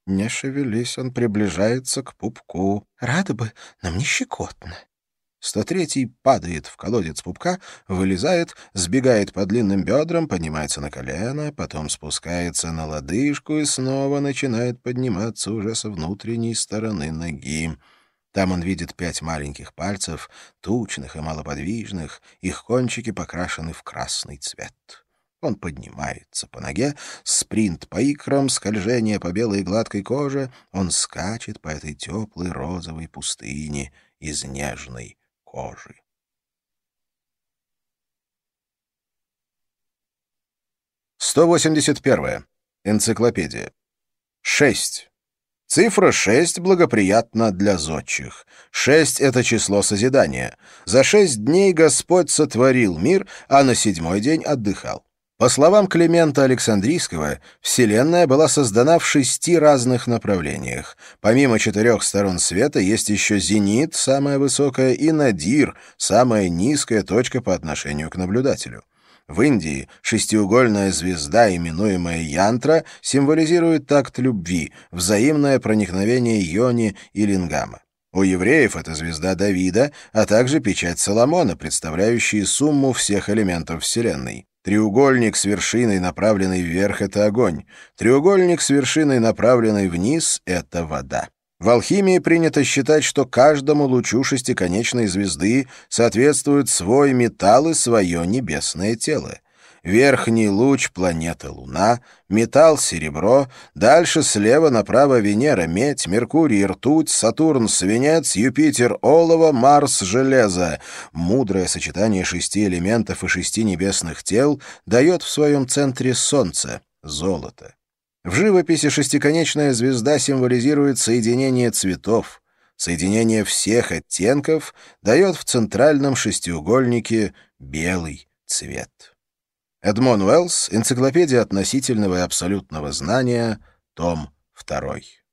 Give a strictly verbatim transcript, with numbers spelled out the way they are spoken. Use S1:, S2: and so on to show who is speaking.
S1: Не шевелись, он приближается к пупку.
S2: Рада бы, но мне щекотно.
S1: сто третий падает в колодец пупка, вылезает, сбегает по длинным бедрам, поднимается на колено, потом спускается на лодыжку и снова начинает подниматься уже со внутренней стороны ноги. Там он видит пять маленьких пальцев, тучных и малоподвижных, их кончики покрашены в красный цвет. Он поднимается по ноге, спринт по икрам, скольжение по белой гладкой коже, он скачет по этой теплой розовой пустыне из нежной кожи. сто восемьдесят первая. Энциклопедия. шесть. Цифра шесть благоприятна для зодчих. Шесть — это число созидания. За шесть дней Господь сотворил мир, а на седьмой день отдыхал. По словам Климента Александрийского, Вселенная была создана в шести разных направлениях. Помимо четырех сторон света есть еще зенит, самая высокая, и надир, самая низкая точка по отношению к наблюдателю. В Индии шестиугольная звезда, именуемая янтра, символизирует такт любви, взаимное проникновение йони и лингама. У евреев это звезда Давида, а также печать Соломона, представляющая сумму всех элементов Вселенной. Треугольник с вершиной, направленной вверх, — это огонь. Треугольник с вершиной, направленной вниз, — это вода. В алхимии принято считать, что каждому лучу шестиконечной звезды соответствует свой металл и свое небесное тело. Верхний луч — планеты Луна, металл — серебро, дальше слева направо Венера — медь, Меркурий — ртуть, Сатурн — свинец, Юпитер — олово, Марс — железо. Мудрое сочетание шести элементов и шести небесных тел дает в своем центре Солнце — золото. В живописи шестиконечная звезда символизирует соединение цветов. Соединение всех оттенков дает в центральном шестиугольнике белый цвет. Эдмон Уэллс. Энциклопедия относительного и абсолютного знания. Том второй.